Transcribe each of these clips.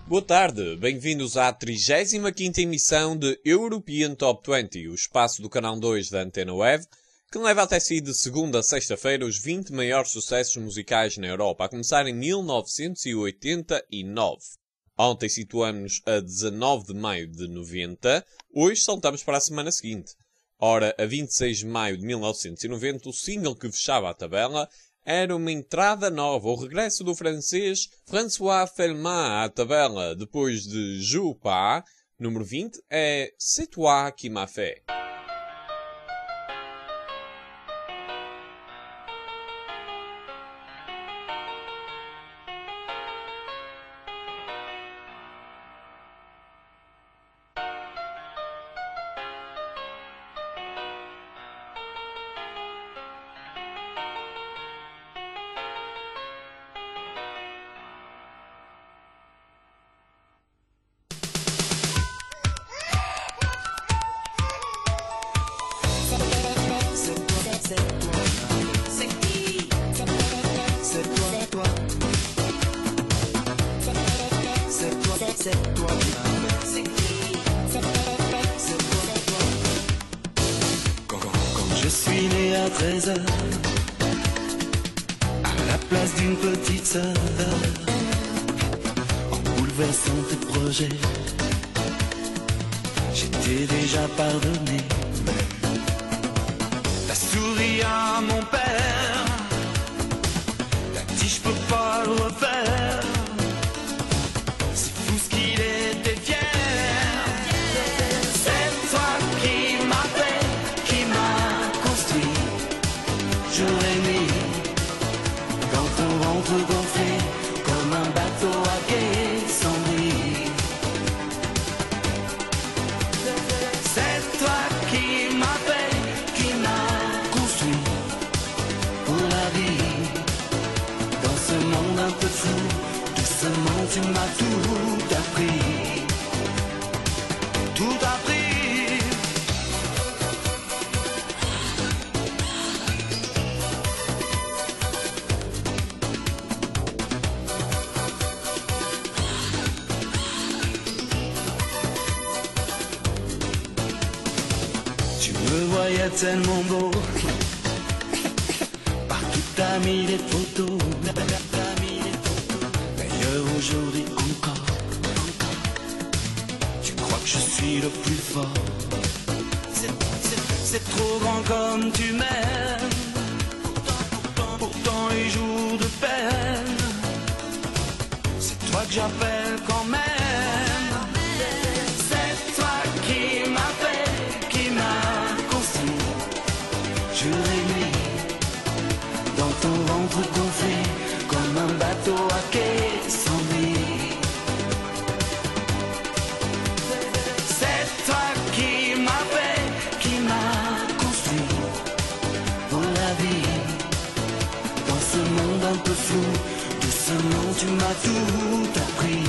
Boa tarde, bem-vindos à 35ª emissão de European Top 20, o espaço do canal 2 da Antena Web, que leva até si de segunda a sexta-feira os 20 maiores sucessos musicais na Europa, a começar em 1989. Ontem situamos-nos a 19 de maio de 90, hoje saltamos para a semana seguinte. Ora, a 26 de maio de 1990, o single que fechava a tabela era uma entrada nova, o regresso do francês François Fellman à tabela, depois de Je Pas. Número 20 é C'est toi qui m'as fait. Quand je suis né à 13h, à la place d'une petite sœur, en bouleversant tes projets, j'étais déjà pardonné. T'as souri à mon père, t'as dit je peux pas le refaire. C'est fou ce qu'il était fier. C'est toi qui m'as fait, qui m'a construit. J'aurais mis dans ton ventre gonflé comme un bateau à quai sans bruit. C'est toi qui m'as fait, qui m'a construit pour la vie. Dans ce monde un peu fou, doucement tu m'as tout appris. Tout appris. Tu me voyais tellement beau, partout t'as mis des photos. D'ailleurs aujourd'hui encore, tu crois que je suis le plus fort. C'est trop grand comme tu m'aimes, pourtant les jours de peine, c'est toi que j'appelle quand même. C'est toi qui m'as fait, qui m'a construit. Jour et nuit, dans ton ventre gonflé, comme un bateau à quai sans nuit. C'est toi qui m'as fait, qui m'a construit pour la vie. Dans ce monde un peu flou, doucement tu m'as tout appris.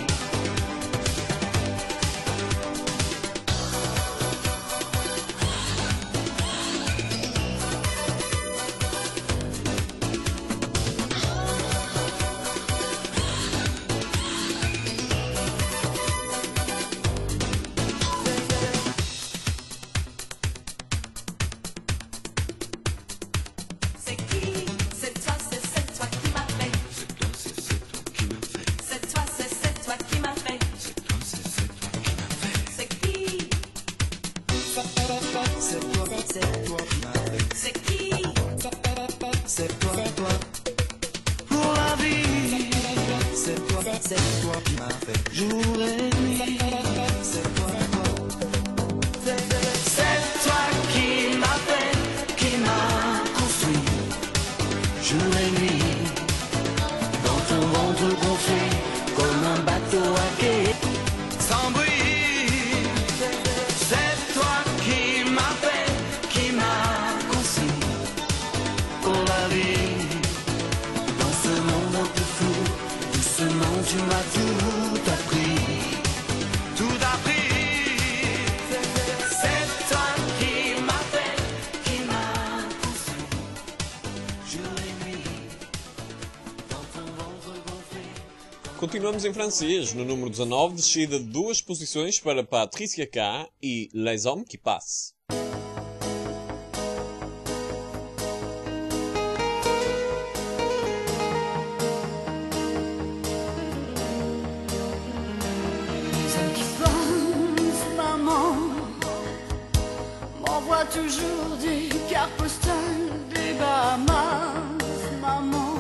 C'est qui? C'est toi, c'est toi qui m'as fait. C'est toi C'est toi qui m'as fait. C'est toi qui m'as fait. C'est qui? C'est toi qui m'as fait. C'est qui? C'est toi. Pour la vie, c'est toi qui m'as fait. Jour et nuit, c'est toi. C'est toi qui m'as fait, qui m'a construit. Jour et nuit, dans ton ventre gonflé, comme un bateau à quai sans bruit. C'est toi qui m'as fait, qui m'a construit pour la vie. Dans ce monde un peu flou, doucement tu m'as tout appris. Continuamos em francês, no número 19, descida de 2 posições para Patricia K e Les Hommes qui Passent. Les hommes qui passent, maman, m'envoient toujours des cartes postales des Bahamas, maman.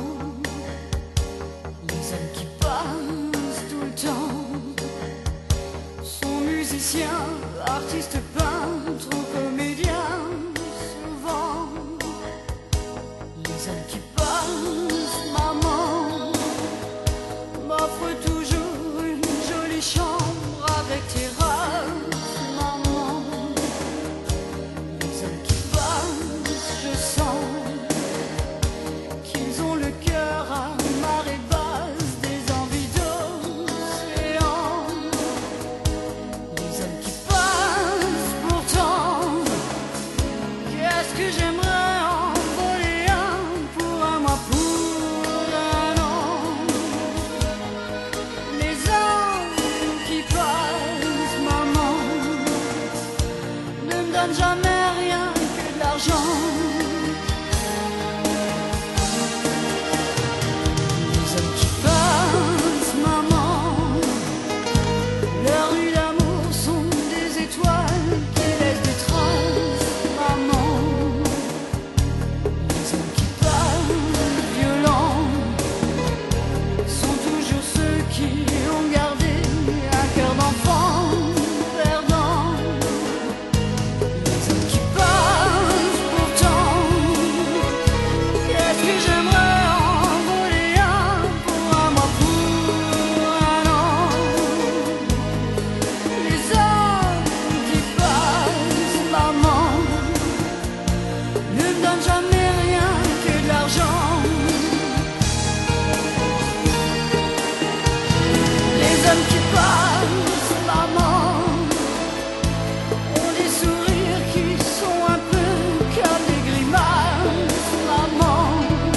Les hommes qui passent tout le temps sont musiciens, artistes, peintres ou comédiens, souvent. Les hommes qui passent, maman, m'offrent toujours une jolie chambre avec terrasse, maman. Les hommes qui passent, je sens qu'ils ont le cœur à marée basse, des envies d'océan. Les hommes qui passent, pourtant, qu'est-ce que j'aimerais en voler un pour un mois, pour un an. Les hommes qui passent, maman, ne me donnent jamais rien que de l'argent. Les hommes qui passent, maman, leurs nuits d'amour sont des étoiles qui laissent des traces, maman. Les hommes qui passent, violents, sont toujours ceux qui ont gardé un cœur d'enfant perdant. Les hommes qui passent, pourtant, qu'est-ce que j'aimerais en voler un pour un mois, pour un an. Les hommes qui passent, maman, ne me donnent jamais rien que de l'argent. Les hommes qui passent, maman, ont des sourires qui sont un peu comme des grimaces, maman.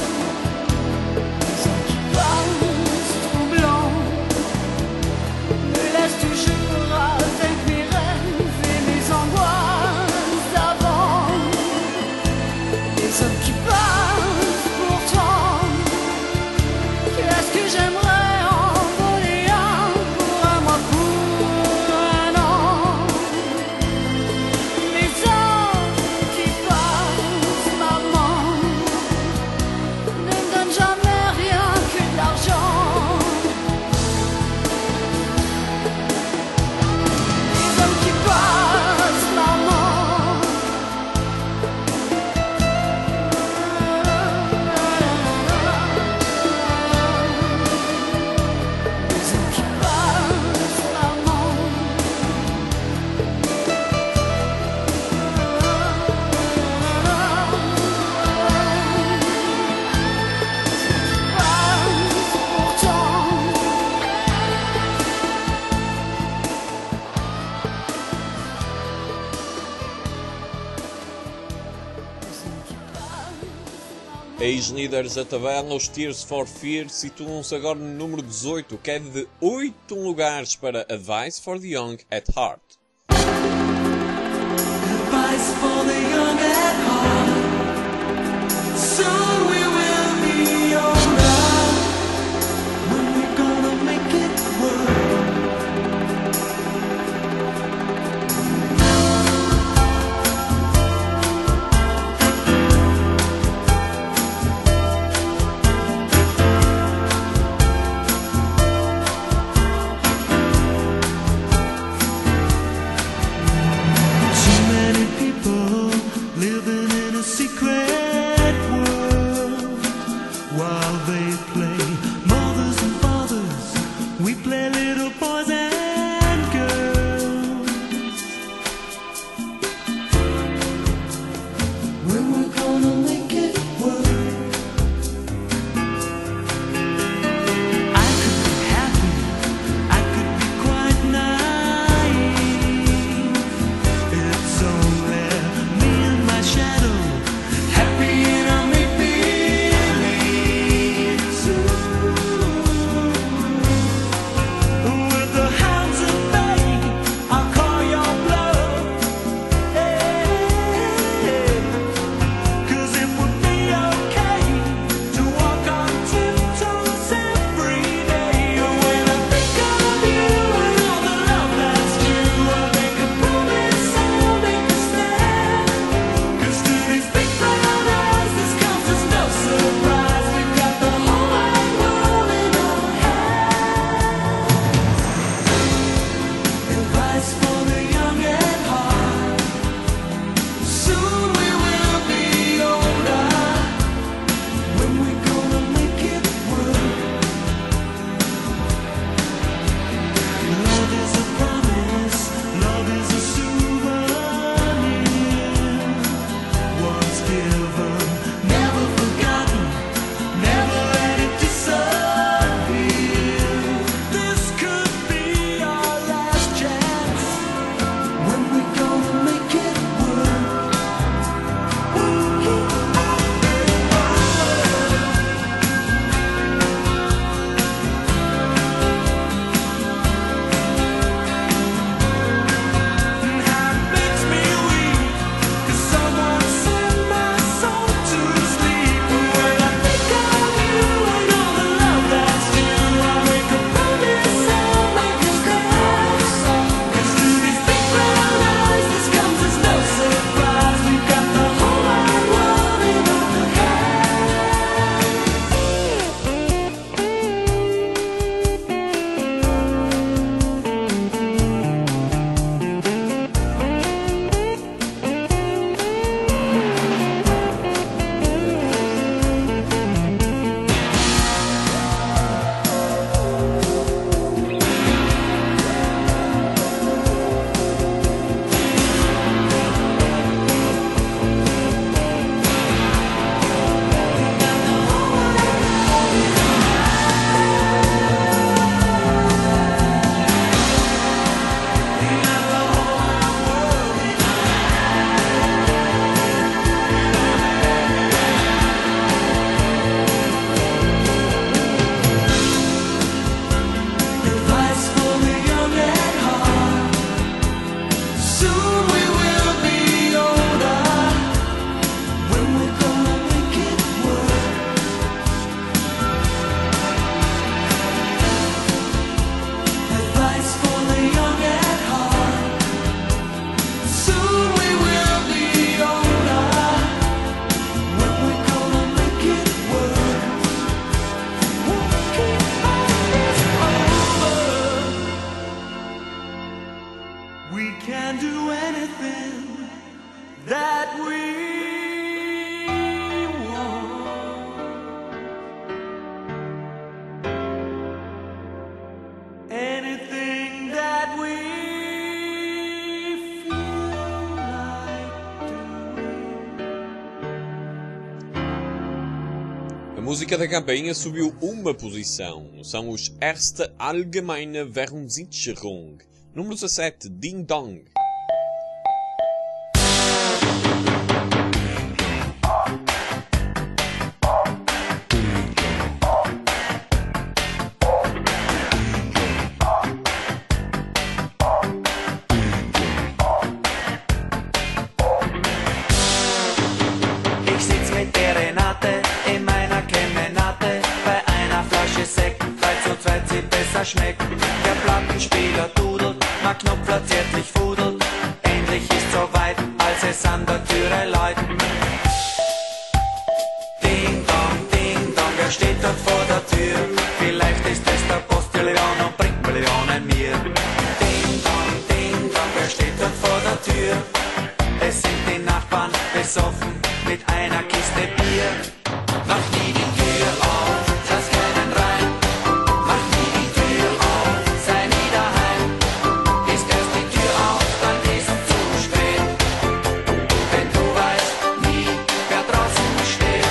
Les hommes qui passent, troublants, me laissent toujours avec mes rêves et mes angoisses d'avant. Les hommes qui passent, pourtant, qu'est-ce que j'aimerais en voler un pour un mois, pour un an. Les hommes qui passent, maman, ne me donnent jamais rien que de l'argent. Les hommes qui passent, maman, les hommes qui passent, maman, pourtant. Ex-líderes da tabela, os Tears for Fears situam-se agora no número 18, que é de 8 lugares para Advice for the Young at Heart. Advice for the young at heart. Soon we will be alright. When we're gonna make it work. música da campainha subiu uma posição. São os Erste Allgemeine Währungssicherung. Número 17, Ding Dong. Ich sitz mit der Renate in meiner Kemenate. Bei einer Flasche Sekt, weil zu zweit sie besser schmeckt. Der Plattenspieler dudelt, mein Knopfler zärtlich fudelt. Endlich ist soweit, als es an der Türe läutet. Ding dong, wer steht dort vor der Tür? Vielleicht ist es der Postillion und bringt Millionen mir. Ding dong, wer steht dort vor der Tür? Es sind die Nachbarn besoffen mit einer Kiste Bier. Mach nie die Tür auf, lass keinen rein. Mach nie die Tür auf, sei nie daheim. Ist erst die Tür auf, dann ist zu spät. Denn du weißt nie, wer draußen steht.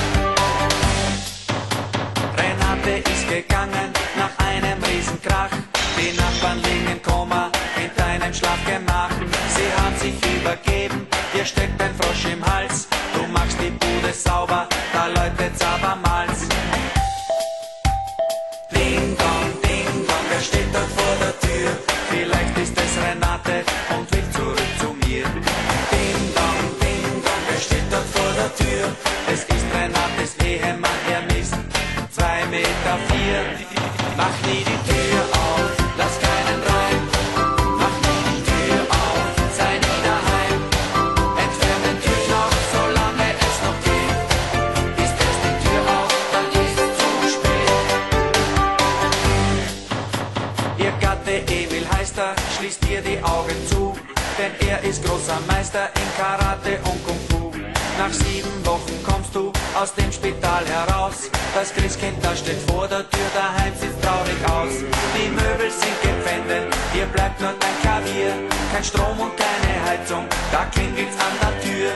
Renate ist gegangen nach einem Riesenkrach. Die Nachbarn liegen im Koma in deinem Schlafgemach. Sie haben sich übergeben, dir steckt ein Frosch im Hals. Du machst die Bude sauber, da läutet's abermals. Ding dong, wer steht dort vor der Tür? Vielleicht ist es Renate und will zurück zu mir. Ding dong, wer steht dort vor der Tür? Es ist Renates Ehemann, er misst 2,4 Meter. Mach nie die Tür auf, lass keinen rein. Mach nie die Tür auf, sei nie daheim. Entfern den Türknopf, solange es noch geht. Ist erst die Tür auf, dann ist es zu spät. Ihr Gatte Emil heißt er, schließt ihr die Augen zu. Denn er ist großer Meister in Karate und Kung Fu. Nach 7 Wochen kommst du aus dem Spital heraus. Das Christkind, da steht vor der Tür, daheim sieht traurig aus. Die Möbel sind gepfändet, dir bleibt nur dein Klavier. Kein Strom und keine Heizung, da klingelt's an der Tür.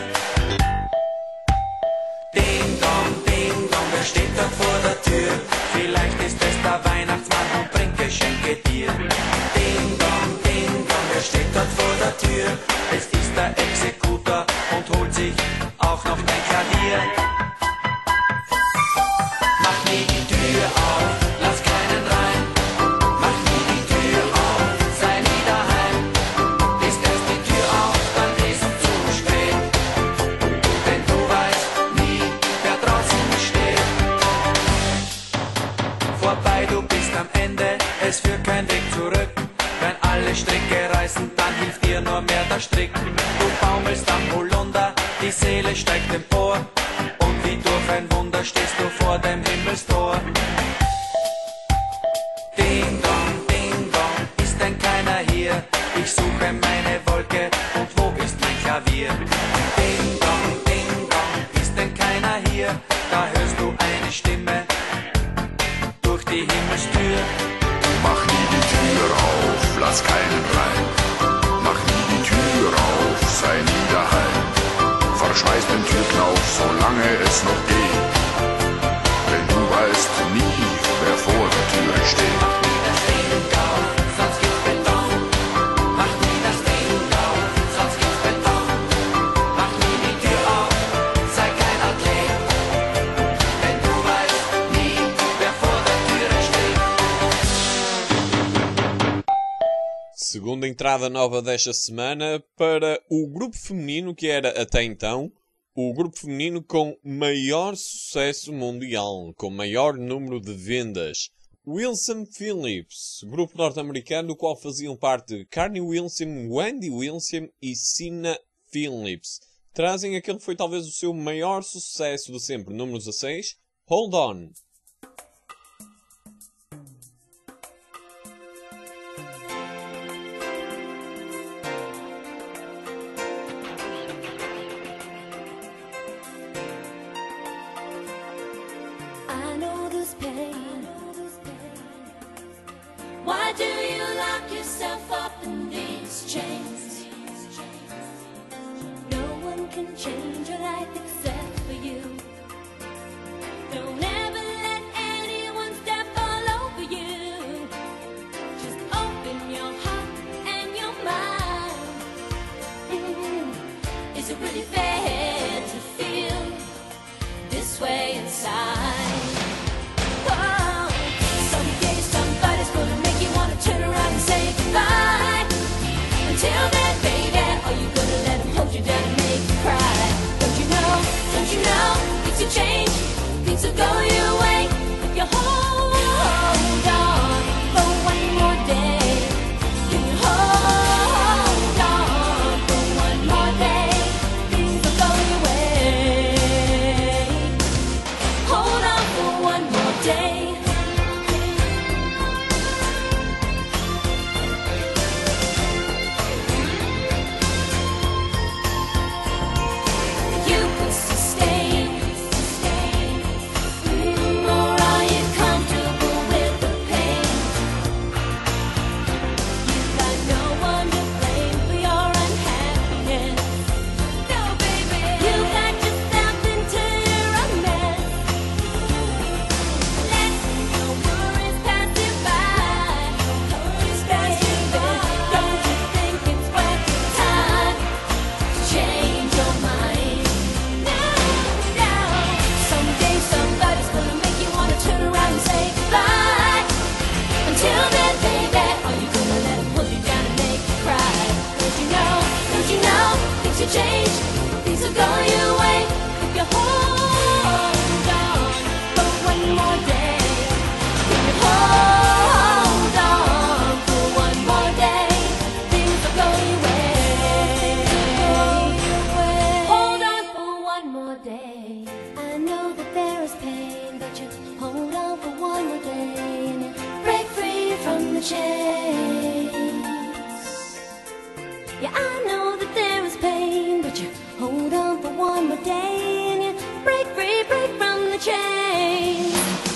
Ding dong, wer steht dort vor der Tür? Vielleicht ist es der Weihnachtsmann und bringt Geschenke dir. Ding dong, wer steht dort vor der Tür? Es ist der Exekutor und holt sich auch noch dein Klavier. Mach nie die Tür auf, lass keinen rein. Mach nie die Tür auf, sei nie daheim. Ist erst die Tür auf, dann ist es zu spät. Denn du weißt nie, wer draußen steht. Vorbei, du bist am Ende, es führt kein Weg zurück. Wenn alle Stricke reißen, dann hilft dir nur mehr der Strick. Du baumelst am Holunder, die Seele steigt empor. Und wie durch ein Wunder stehst du vor dem Himmelstor. Ding dong, ist denn keiner hier? Ich suche meine Wolke und wo ist mein Klavier? Ding dong, ist denn keiner hier? Da hörst du eine Stimme durch die Himmelstür. Mach nie die Tür auf, lass keinen rein. Mach nie die Tür auf, sei nie daheim. Verschmeiß den Türknauf, solange es noch geht. Denn du weißt nie, wer vor der Türe steht. Mach nie das Ding auf, sonst gibt's Beton. Mach nie das Ding auf, sonst gibt's Beton. Mach nie die Tür auf, sei kein Athlet. Denn du weißt nie, wer vor der Türe steht. Segunda entrada nova desta semana para o grupo feminino que era até então o grupo feminino com maior sucesso mundial, com maior número de vendas. Wilson Phillips, grupo norte-americano do qual faziam parte Carney Wilson, Wendy Wilson e Sina Phillips. Trazem aquele que foi talvez o seu maior sucesso de sempre, número 16, Hold On. I know this pain. Why do you lock yourself up in these chains? No one can change your life except for you. Don't ever Is it really fair to feel this way inside? Oh, someday somebody's gonna make you wanna turn around and say goodbye. Until then, baby, are you gonna let him hold you down and make you cry? Don't you know, things will change, things will go your way if you hold on for one more day. Can you hold on for one more day? Things will go your way. Hold on for one more day. You could sustain, or are you comfortable with the pain? You got no one to blame for your unhappiness. No, baby, you got yourself into a mess. Let your worries pass you by. Don't you think it's worth your time to change your mind? No. Someday somebody's gonna make you wanna turn around and say goodbye. Until then, baby, are you gonna let him hold you down and make you cry? Don't you know, things will change, things will go your way if you hold on for one more day. If you hold on for one more day, things will go your way. Hold on for one more day. I know that there is pain, but you hold on for one more day and you break free from the chains. Yeah, I know that there is pain, but you hold on for one more day and you break free from the chains.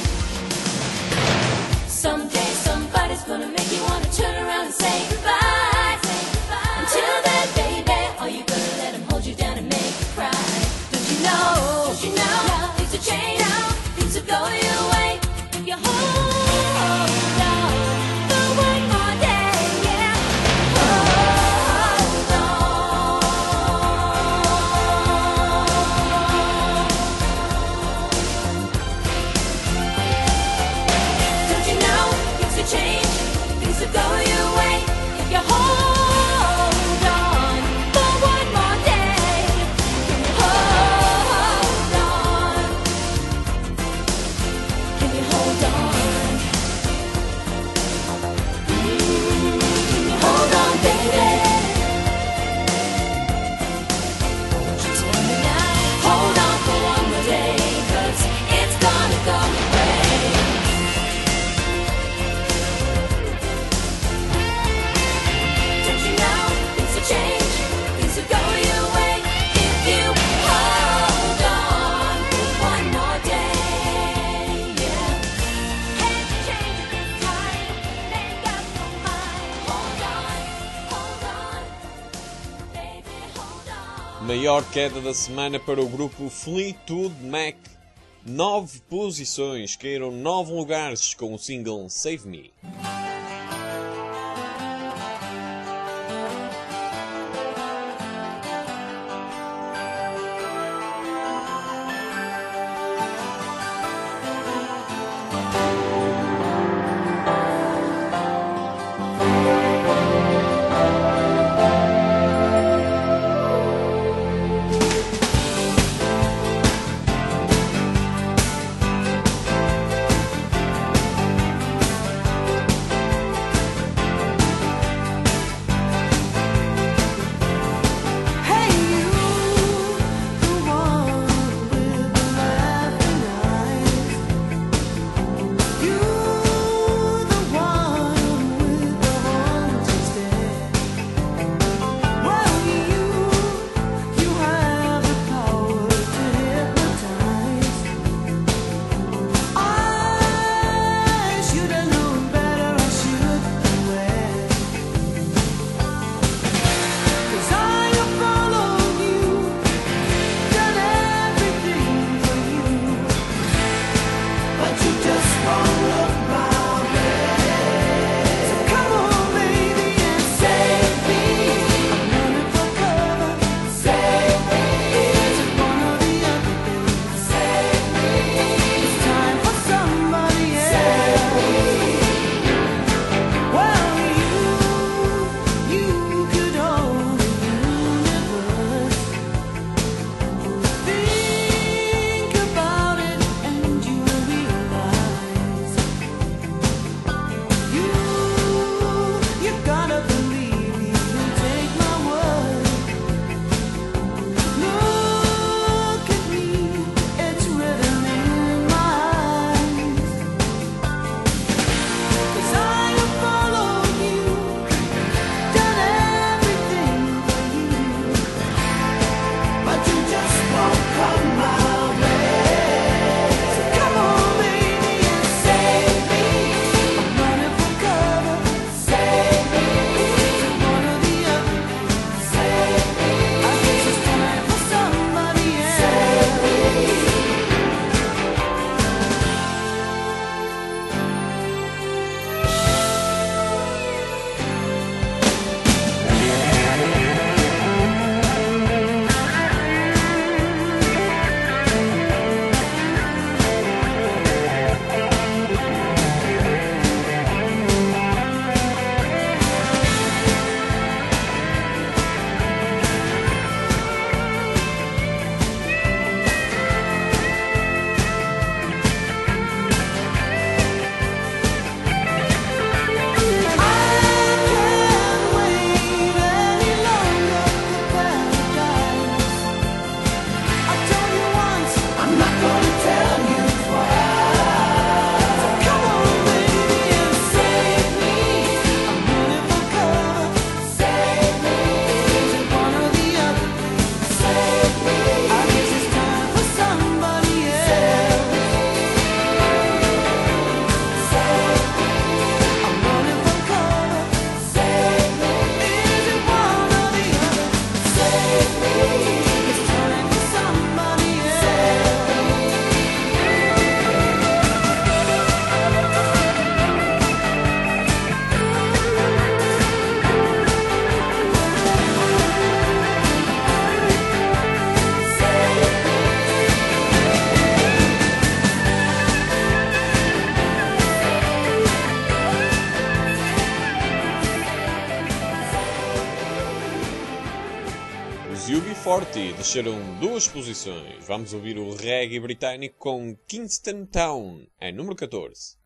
Someday somebody's gonna make you wanna turn around and say goodbye. Until then, baby, are you gonna let him hold you down and make you cry? Don't you know, things will change, things will go your way if you hold on for one more day. Yeah, hold on. Don't you know, things will change, things will go your way if you hold on for one more day. Can you hold on? Can you hold on? Can you hold on, baby? Won't you tell me now? Hold on for one more day, 'cause it's gonna go away. Don't you know, things will change, things will go your way if you hold on for one more day. Yeah. Can't change it this time, make up your mind. Hold on, baby, hold on. Maior queda da semana para o grupo Fleetwood Mac. 9 posições, caíram 9 lugares com o single Save Me. UB40 desceram 2 posições. Vamos ouvir o reggae britânico com Kingston Town, é número 14.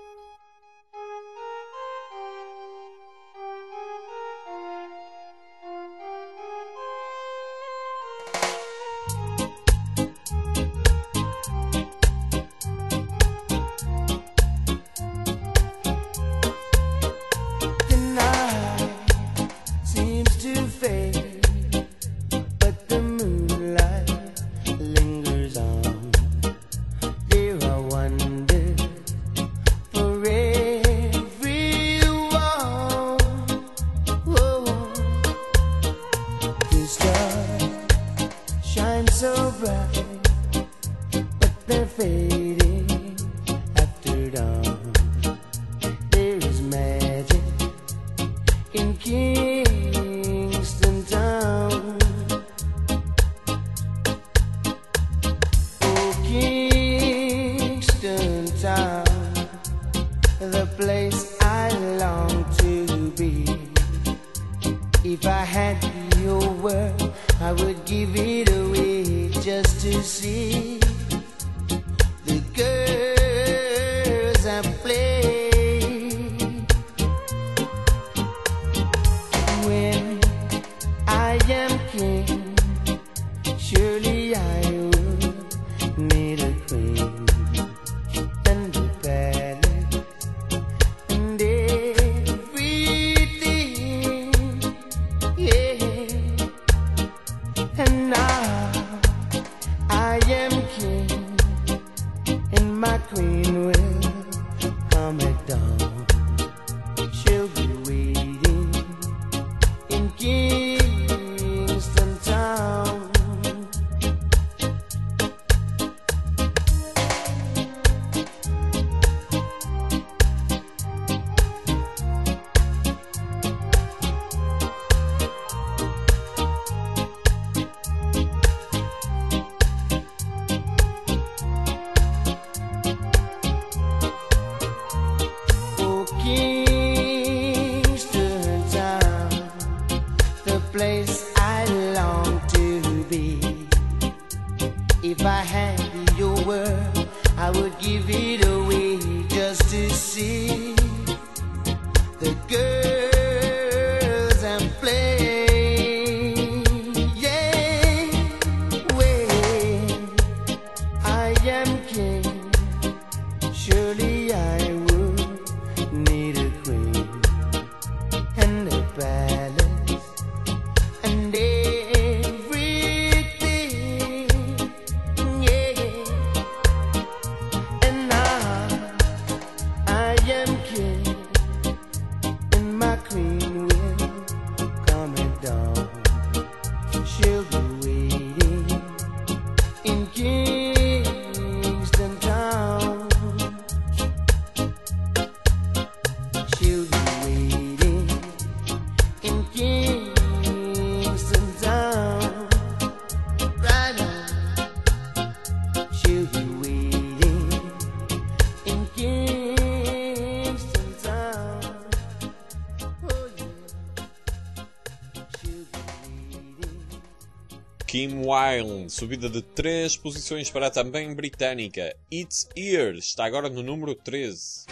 Kim Wilde, subida de 3 posições para a também britânica. It's Here está agora no número 13.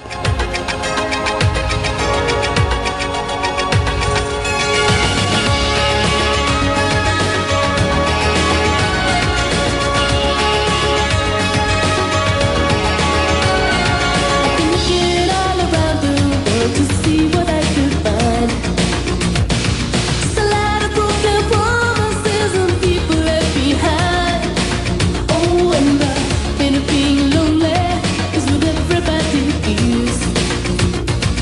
Being lonely is what everybody is.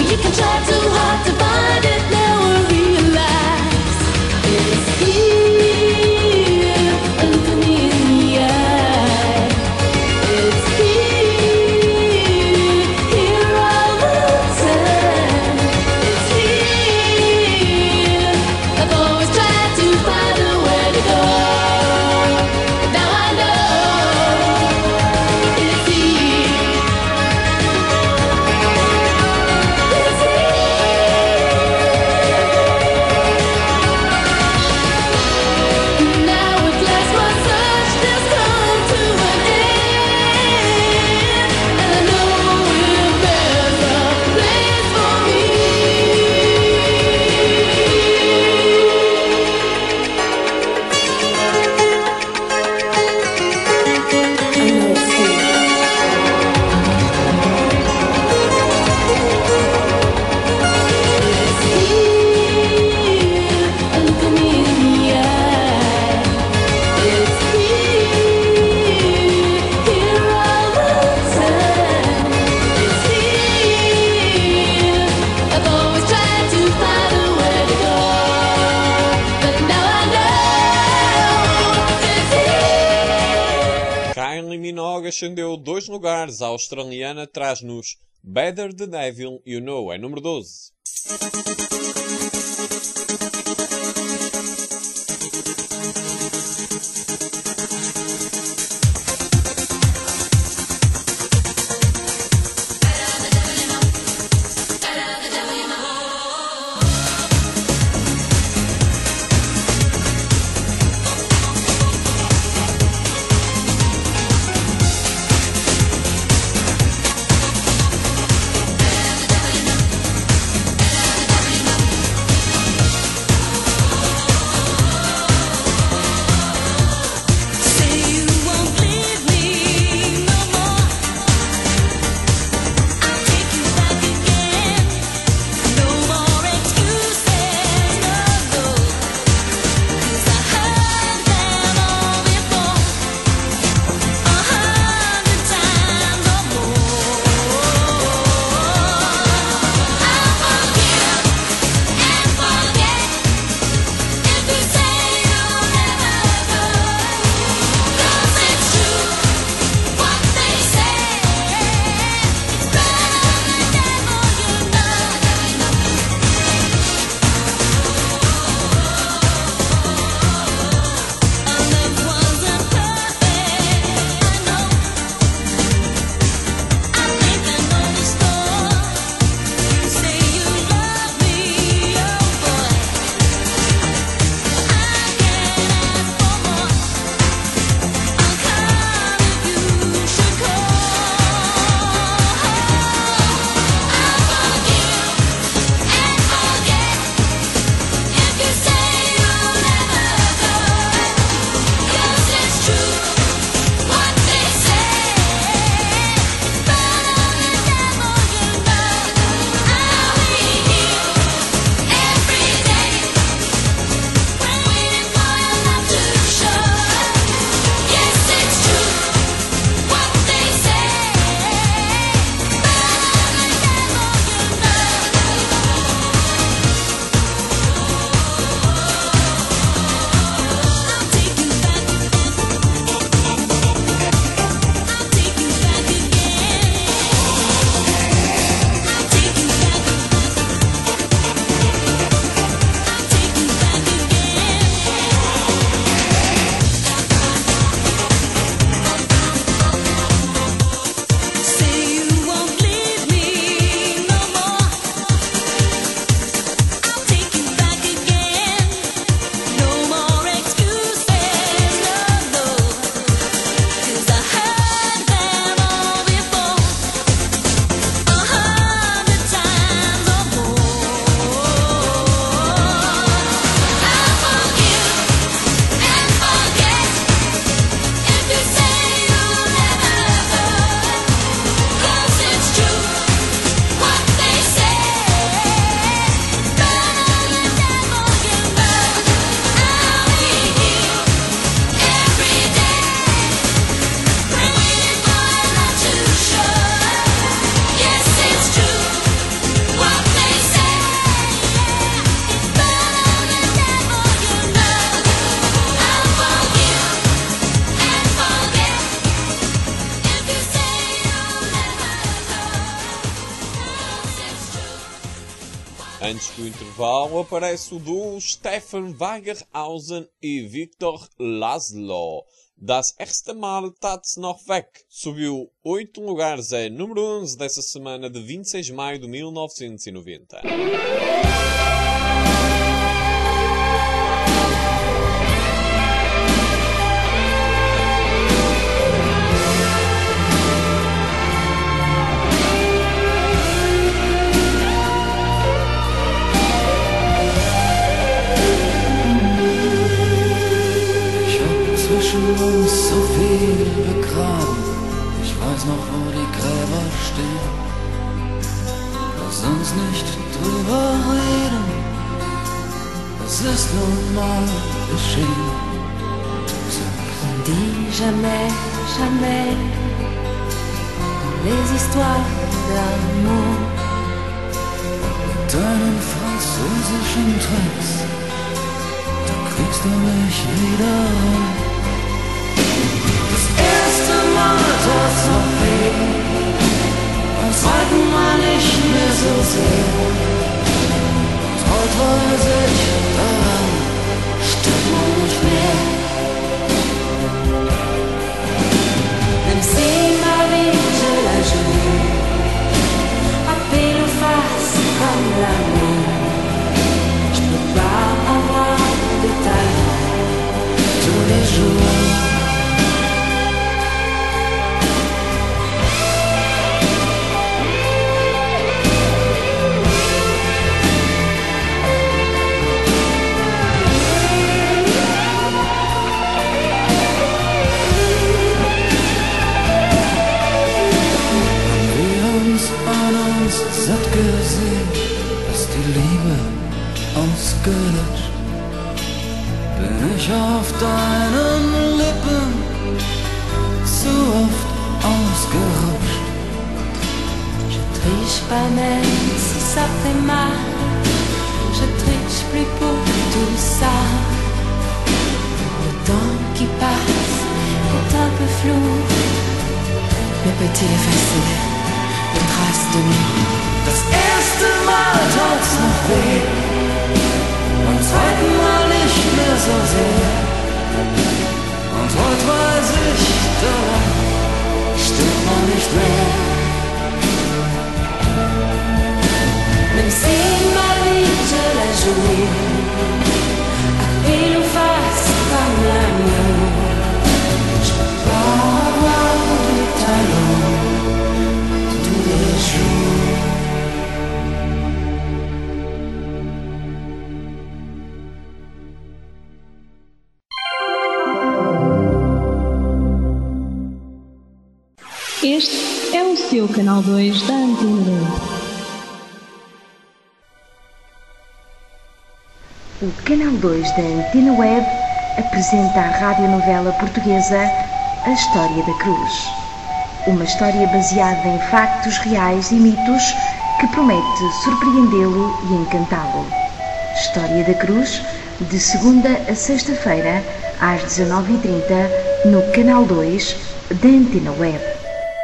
You can try too hard to find it, never realize it's here. Look at me in the eye. It's here all the time. It's here. I've always tried to find a way to go. Now I know it's here. It's here. Now at last my search has come to an end, and I know if there's a place for me. It's here. Look at me in the eye. It's here all the time. It's here. I've always tried to find a way to go, but now I know it's here. Kylie Minogue ascendeu 2 lugares. A australiana traz-nos Better the Devil You Know, é número 12. Antes do intervalo aparece o duo Stefan Weigerhausen e Viktor Laszlo. Das erste Mal tat's noch weg. Subiu 8 lugares, é número 11 dessa semana de 26 de maio de 1990. Uns so viel begraben. Ich weiß noch, wo die Gräber stehen. Lass uns nicht drüber reden. Es ist nun mal geschehen. On dit jamais, jamais les histoires d'amour. Mit deinen französischen Tricks, da kriegst du mich wieder ran. Erste Mal tut's noch weh, beim zweiten Mal nicht mehr so sehr. Und heute weiß ich daran, stimmt man nicht mehr. Même si ma vie je la joue à pile ou face comme l'amour, je peux pas avoir de talent tous les jours. Satt gesehen, dass die Liebe uns gelöscht. Bin ich auf deinen Lippen zu oft ausgerutscht. Je triche pas même si ça fait mal. Je triche plus pour tout ça. Le temps qui passe est un peu flou. Mais peut-il effacer les traces de nous? Das erste Mal tut's noch weh, beim zweiten Mal nicht mehr so sehr. Und heute weiß ich daran, stimmt man nicht mehr. Même si ma vie je la joue à pile ou face comme l'amour, je peux pas avoir de talent tous les jours. Este é o seu canal 2 da Antena 2. O canal 2 da Antena Web apresenta à radionovela portuguesa A História da Cruz. Uma história baseada em factos reais e mitos que promete surpreendê-lo e encantá-lo. História da Cruz, de segunda a sexta-feira, às 19h30, no canal 2 da Antena Web.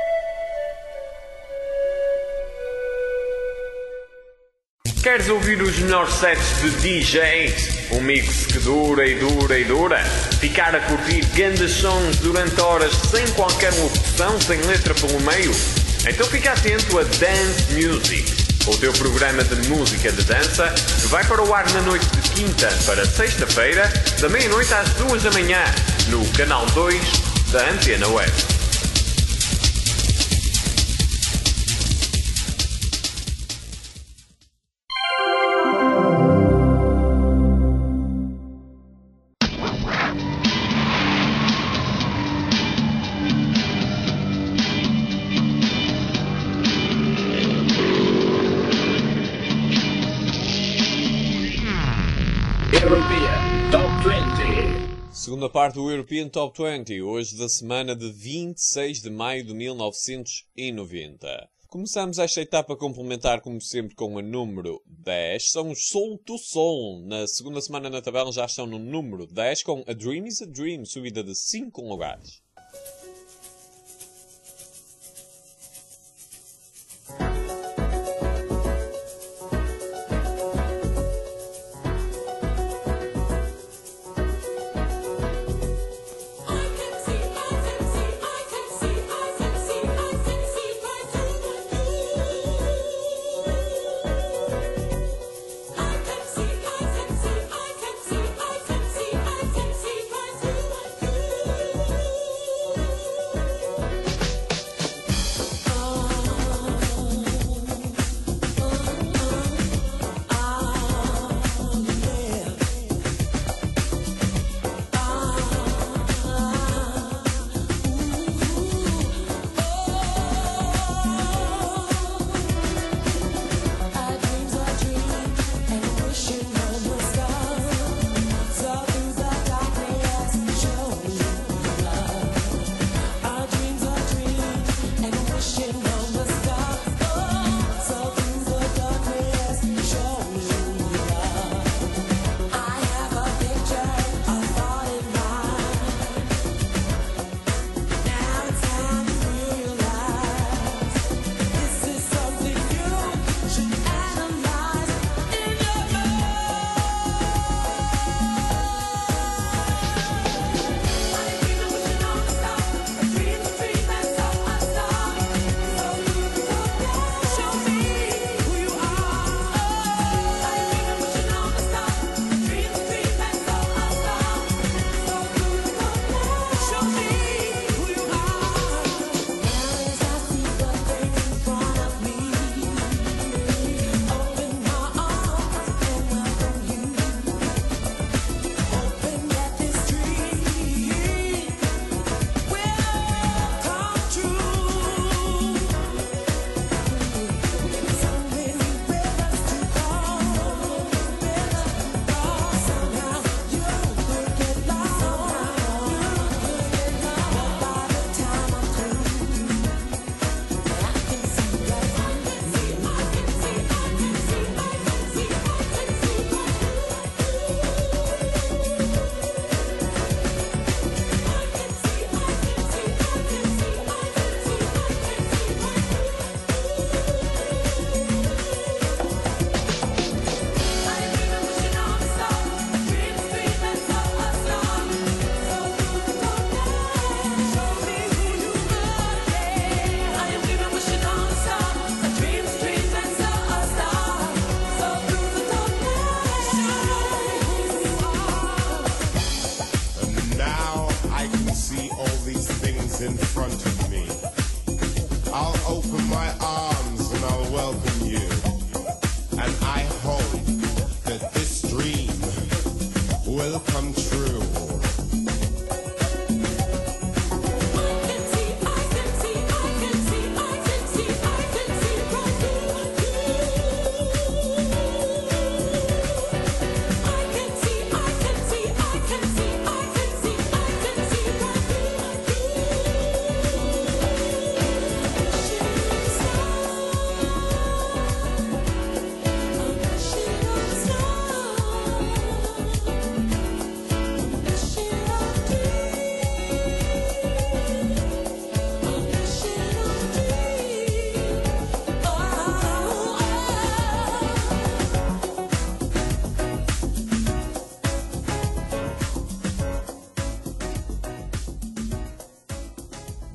Queres ouvir os melhores sets de DJs? Um mix que dura e dura e dura? Ficar a curtir grandes sons durante horas sem qualquer locução, sem letra pelo meio? Então fica atento a Dance Music, o teu programa de música de dança, que vai para o ar na noite de quinta para sexta-feira, da meia-noite às 2 da manhã, no canal 2 da Antena Web. Segunda parte do European Top 20, hoje da semana de 26 de maio de 1990. Começamos esta etapa complementar, como sempre, com a número 10. São os Soul to Soul. Na segunda semana na tabela já estão no número 10 com A Dream is a Dream, subida de 5 lugares.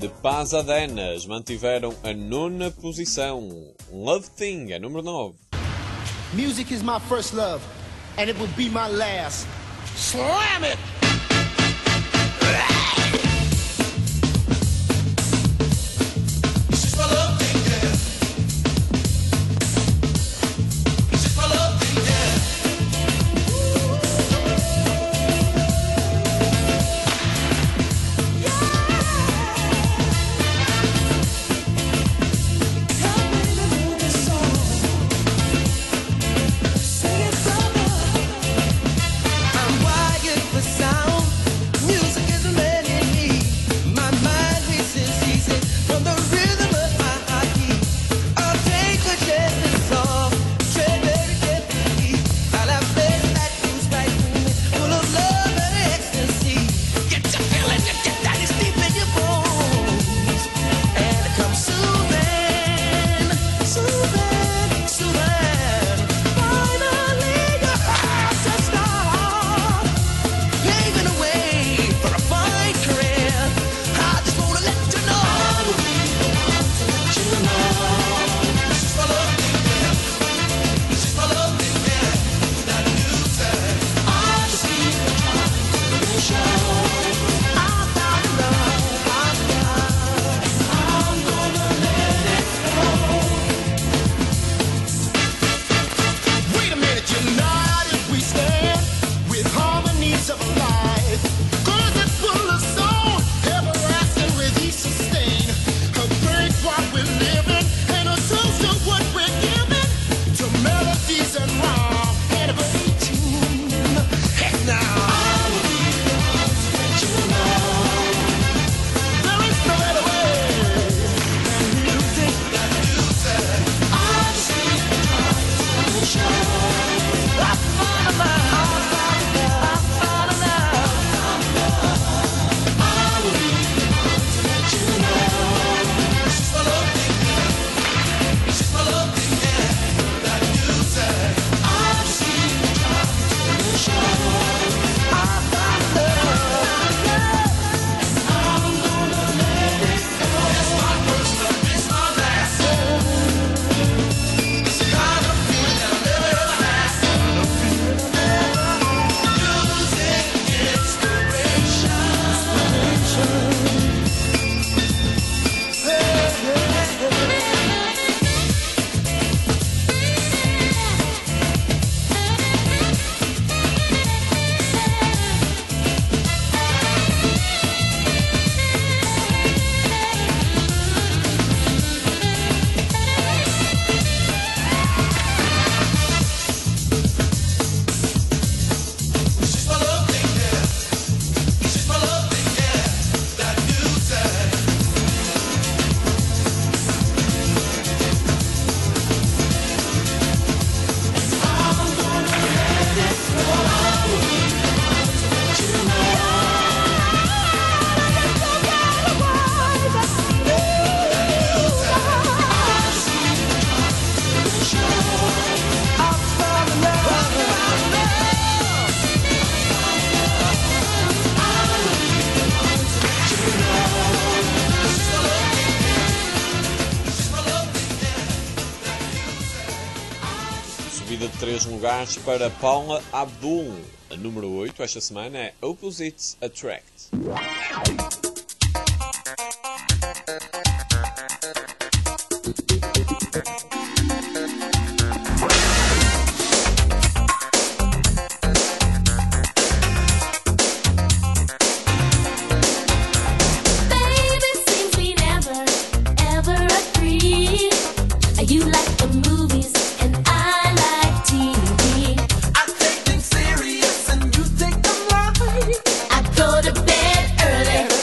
de Pasadenas mantiveram a 9ª posição. Love Thing é número 9. Music is my first love, and it will be my last. Slam it! Subida de 3 lugares para Paula Abdul. A número 8 esta semana é Opposites Attract. Go to bed early.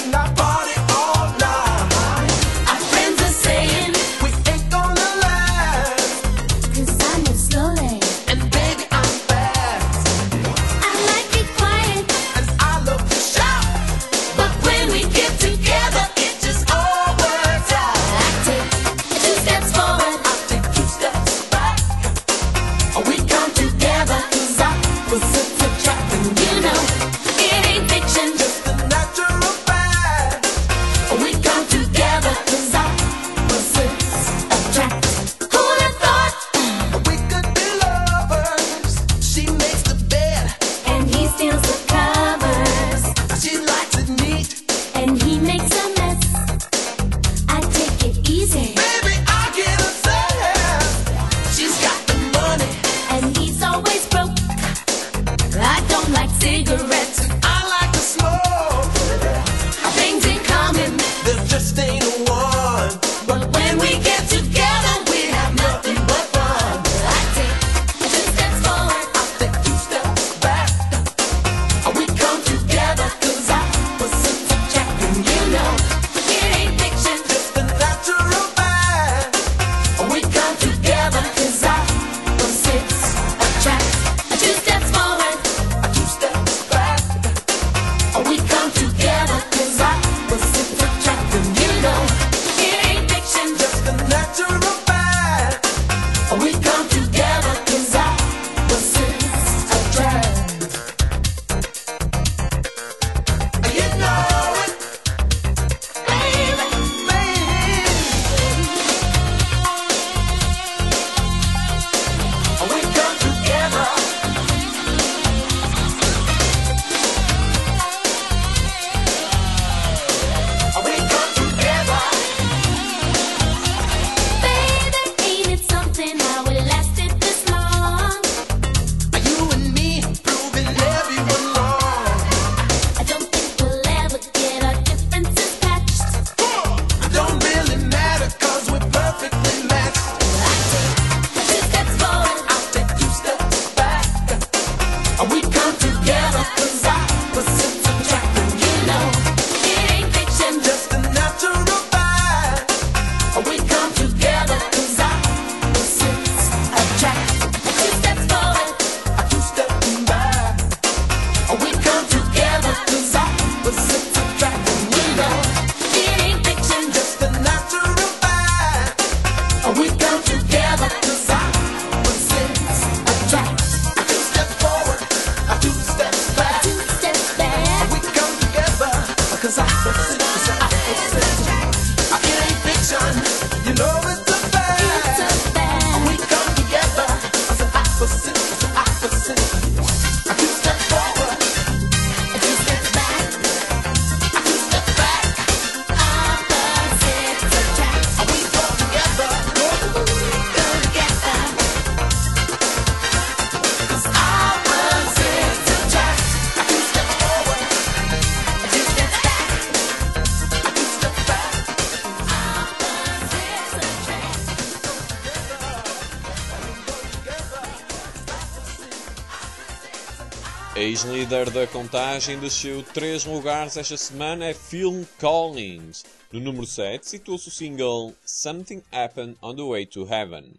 Ex-líder da contagem desceu 3 lugares esta semana é Phil Collins. No número 7 situa-se o single Something Happened on the Way to Heaven.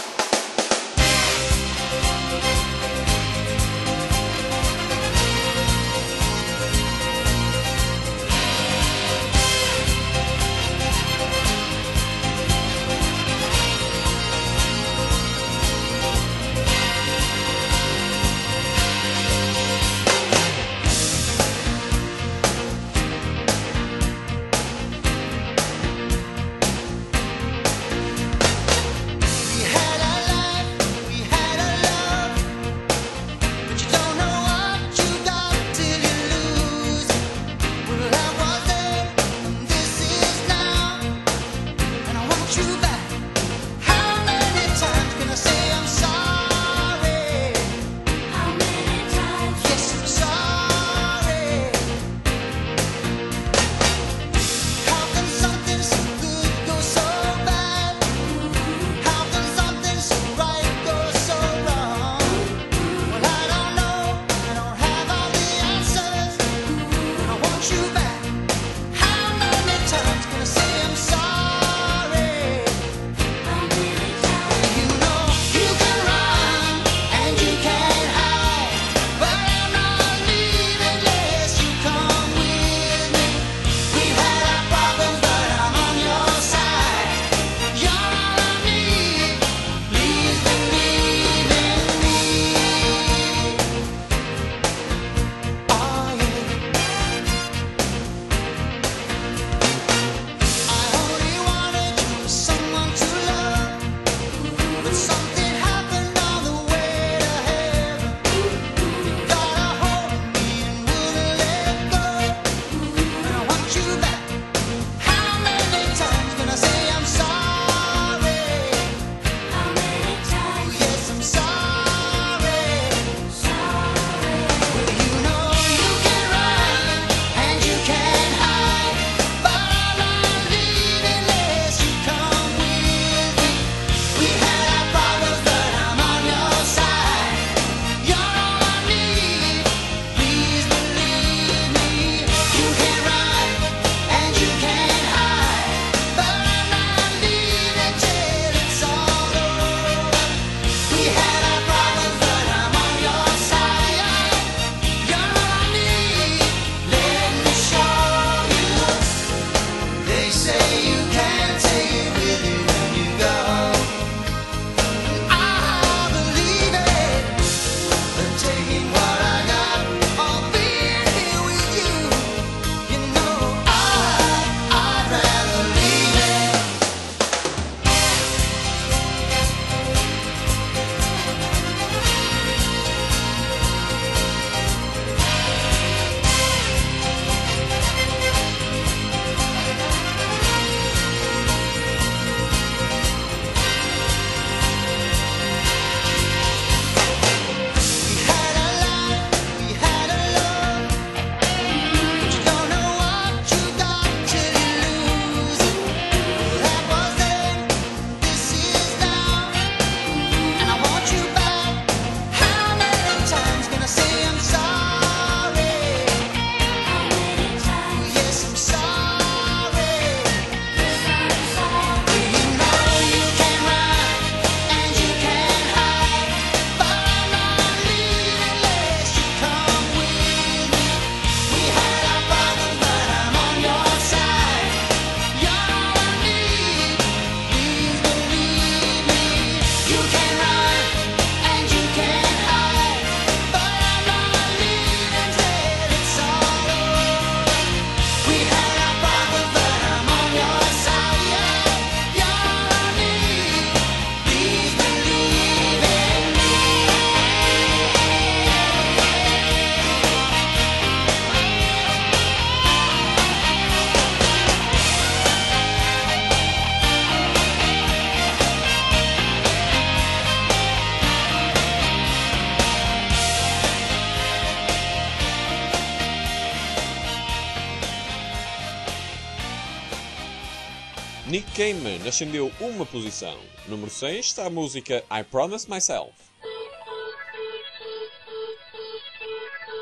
Nick Cayman ascendeu uma posição. Número 6 está a música I Promise Myself.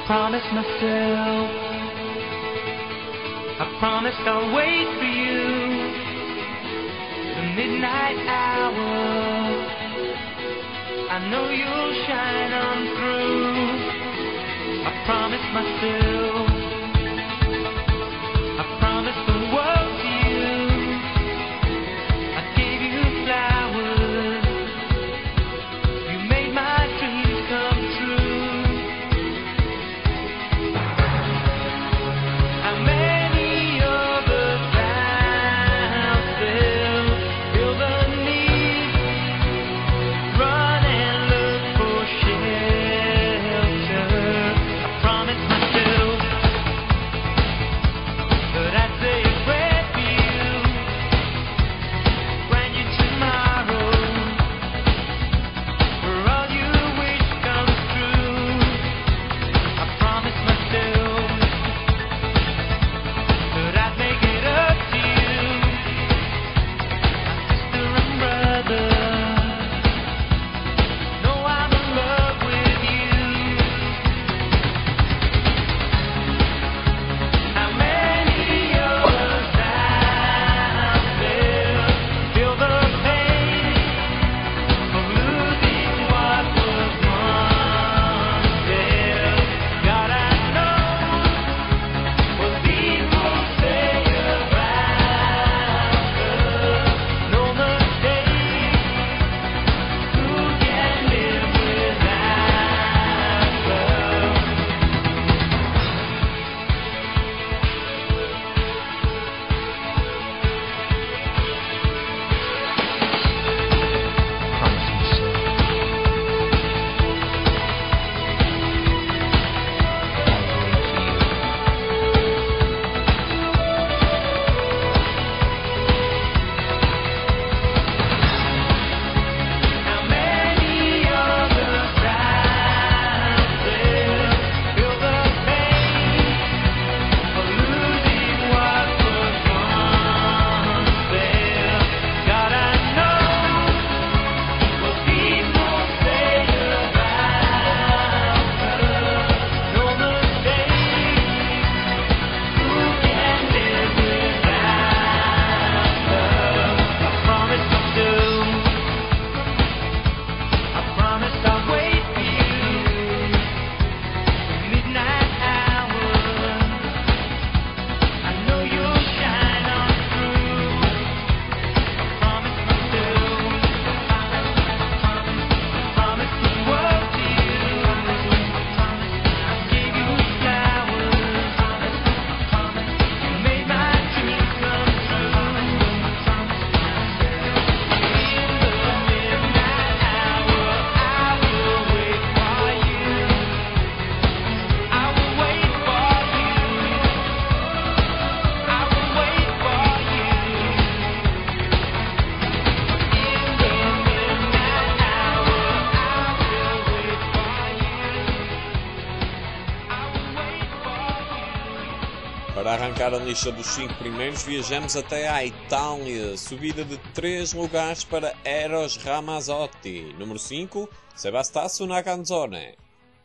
promised myself, I promised I'll wait for you, the midnight hour, I know you'll shine on through. I promised myself, I promised the world to you, I gave you flowers, you made my dreams come true. How many other towns still feel the need, run and look for shelter? I promised myself that I'd say a prayer for you, grant you tomorrow, where all you wish comes true. I promised myself that I'd make it up to you, my sister and brother. Know I'm in love with you. How many others out there feel the pain of losing what was once there? God, I know what people say about us. No mistake, who can live without love? Promise me, sir. How many others out there feel the pain of losing what was once there? God, I know what people say about us. No mistake, who can live without love? I promised myself, I promised I'd wait for you, the midnight hour, I know you'll shine on through. I promised myself, I promised the world to you, I gave you flowers, you made my dreams come true. In the midnight hour, I will wait for you, I will wait for you, I will wait for you. In the midnight hour, I will wait for you, I will wait for you. Para arrancar a lista dos 5 primeiros, viajamos até à Itália. Subida de 3 lugares para Eros Ramazzotti. Número 5, Se bastasse una canzone.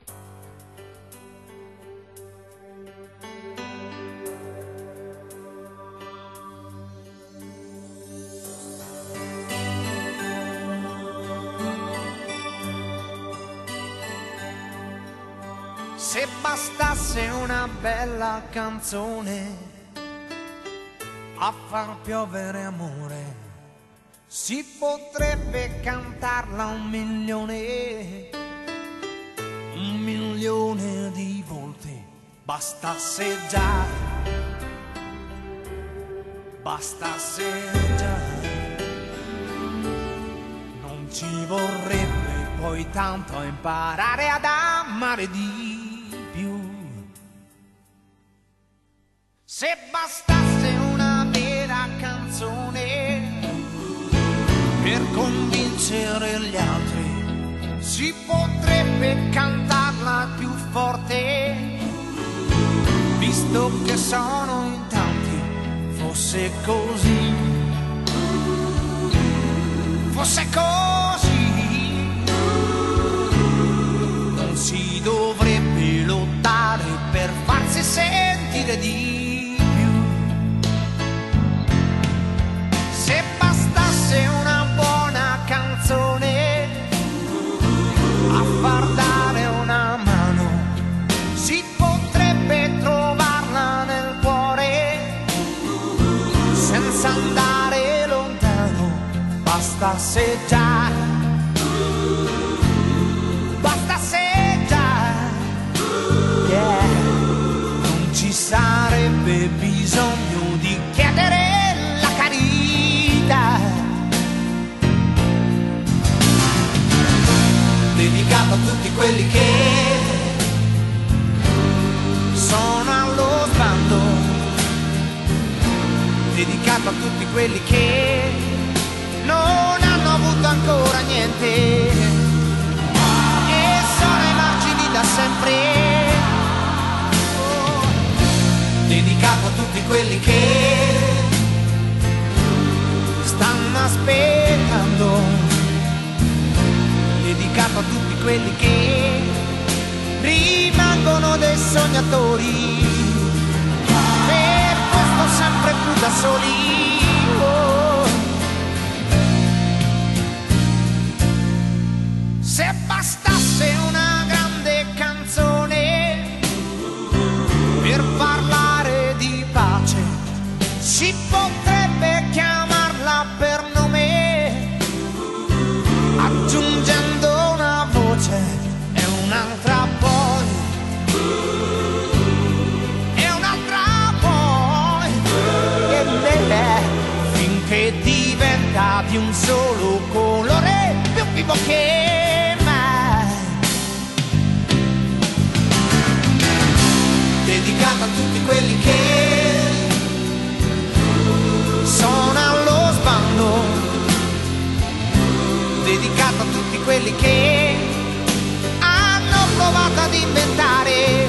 Se bastasse una bella canzone a far piovere amore, si potrebbe cantarla 1.000.000 di volte. Bastasse già, bastasse già, non ci vorrebbe poi tanto imparare ad amare di più. Se bastasse una vera canzone per convincere gli altri, si potrebbe cantarla più forte, visto che sono in tanti. Fosse così, fosse così, non si dovrebbe lottare dire di più. Se bastasse una buona canzone a far dare una mano, si potrebbe trovarla nel cuore senza andare lontano. Bastasse già, yeah. Non ci sarebbe bisogno di chiedere la carità, dedicato a tutti quelli che sono allo sbando, dedicato a tutti quelli che non hanno avuto ancora niente e sono ai margini da sempre. Oh, dedicato a tutti quelli che stanno aspettando, dedicato a tutti quelli che rimangono dei sognatori, per questo sempre più da soli. Oh, se bastasse una grande canzone per parlare di pace, si potrebbe chiamarla per nome, aggiungendo una voce e un'altra poi, e un'altra poi, finché diventa di un solo colore, più vivo che mai. Dedicato a tutti quelli che sono allo sbando, dedicato a tutti quelli che hanno provato ad inventare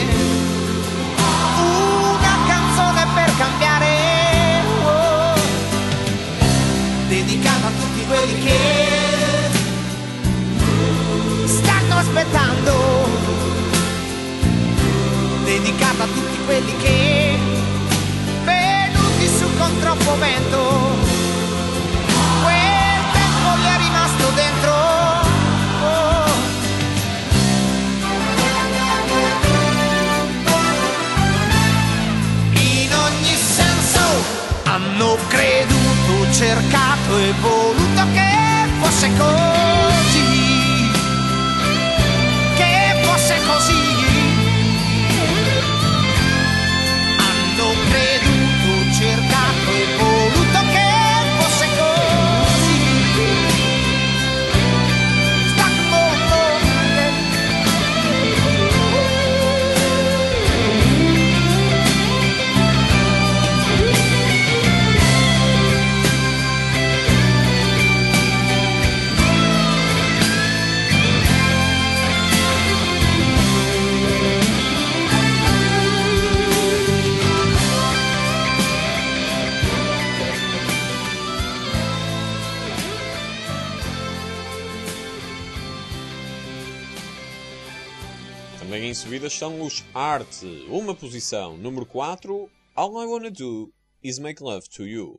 una canzone per cambiare. Oh, dedicato a tutti quelli che stanno aspettando, dedicato a tutti quelli che venuti su con troppo vento, quel tempo gli è rimasto dentro. Oh, in ogni senso hanno creduto, cercato e voluto che fosse così, che fosse così. Hanno creduto, cercato e voluto che fosse così. Sta mondo Também em subida estão os Art, uma posição. Número 4, All I Wanna Do Is Make Love to You.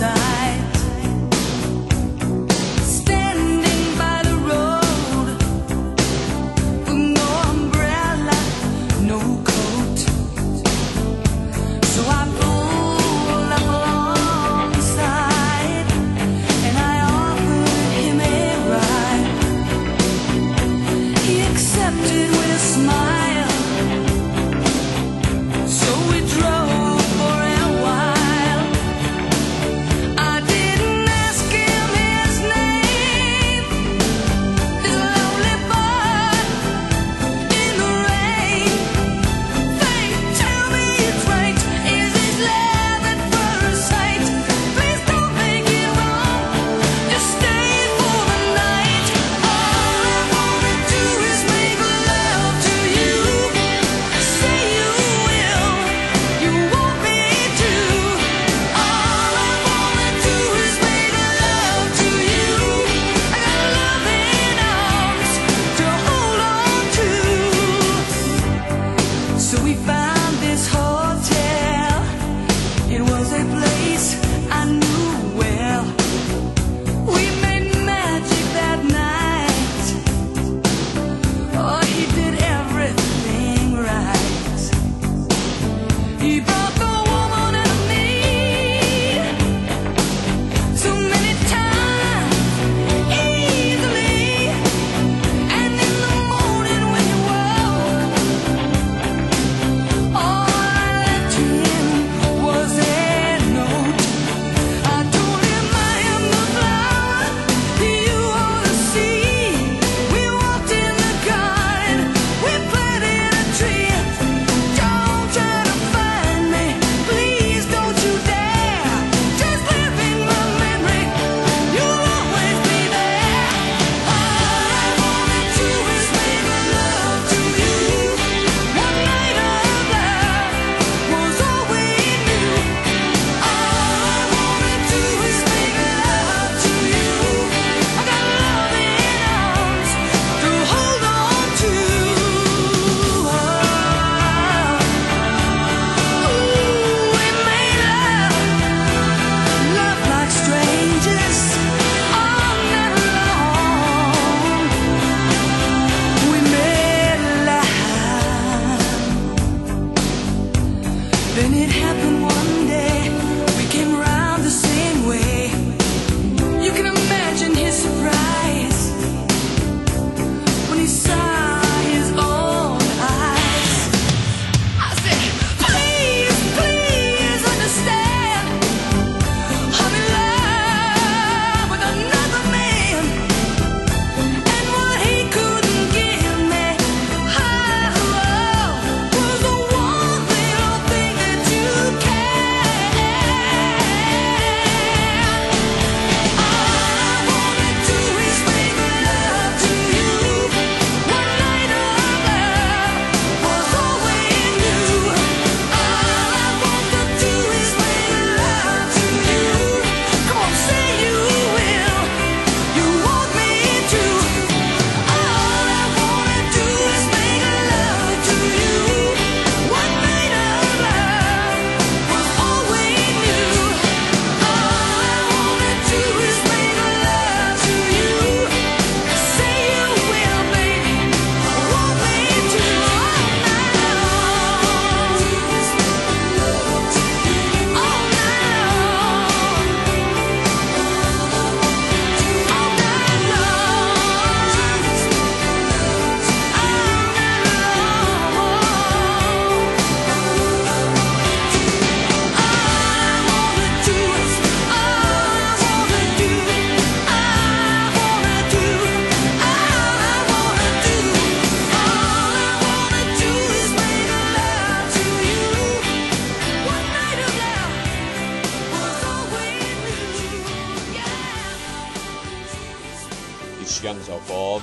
Standing by the road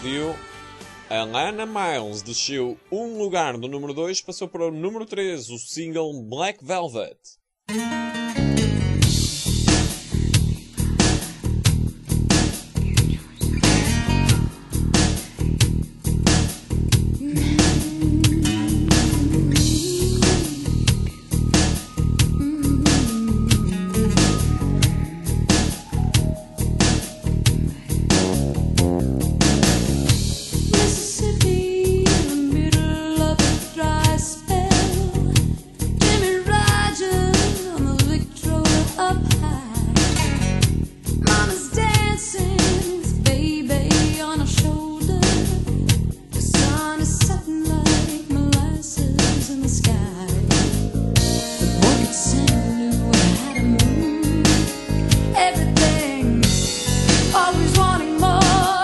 rádio, Alana Miles desceu um lugar do número 2, passou para o número 3, o single Black Velvet. Mississippi, in the middle of a dry spell. Jimmy Rogers on the Victrola up high. Mama's dancing with baby on her shoulder. The sun is setting like molasses in the sky. The boy at Santa Lou had a moon. Everything, always wanting more.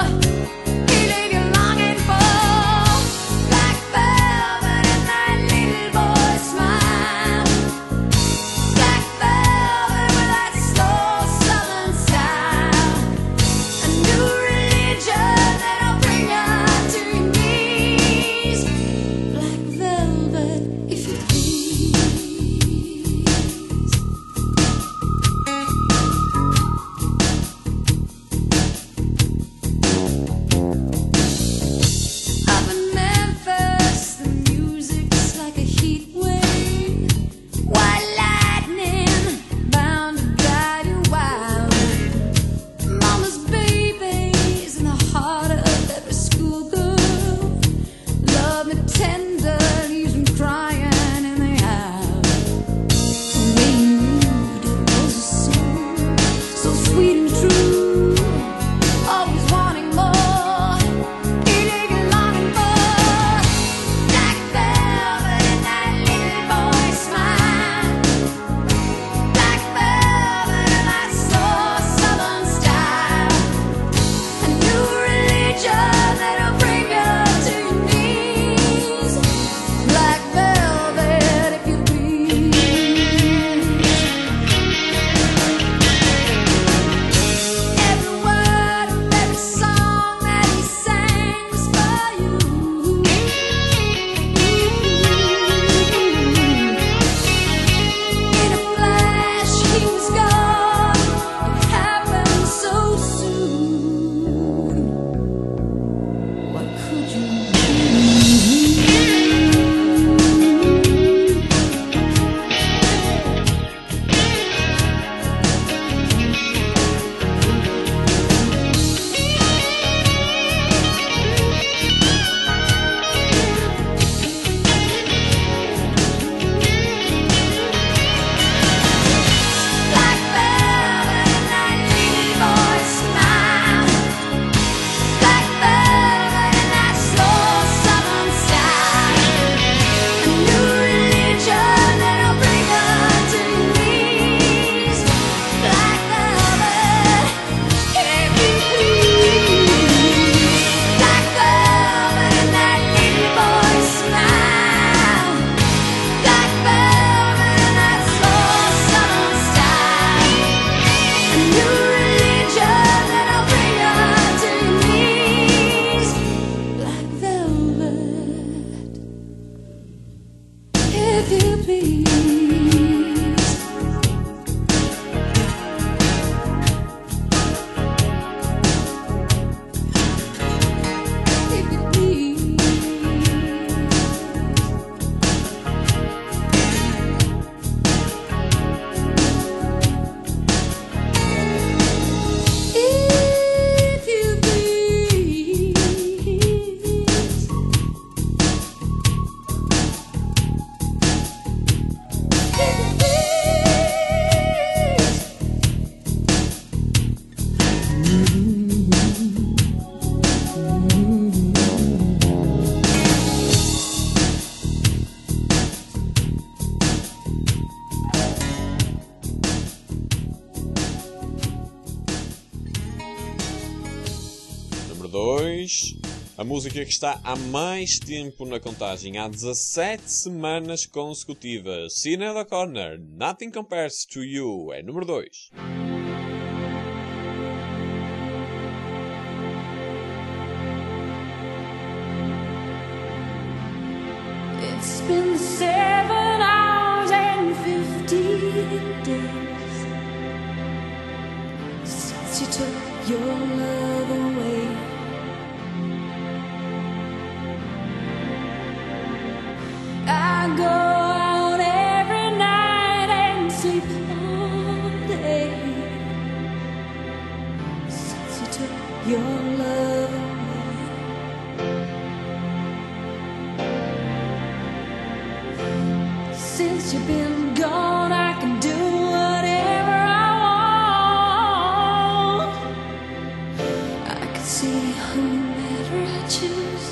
Número 2. A música que está há mais tempo na contagem, há 17 semanas consecutivas. Sinéad O'Connor, Nothing Compares to You, é número 2. been 7 hours and 15 days since you took your love away. I go out every night and sleep all day since you took your love away. Since you've been gone, I can do whatever I want. I can see whomever I choose.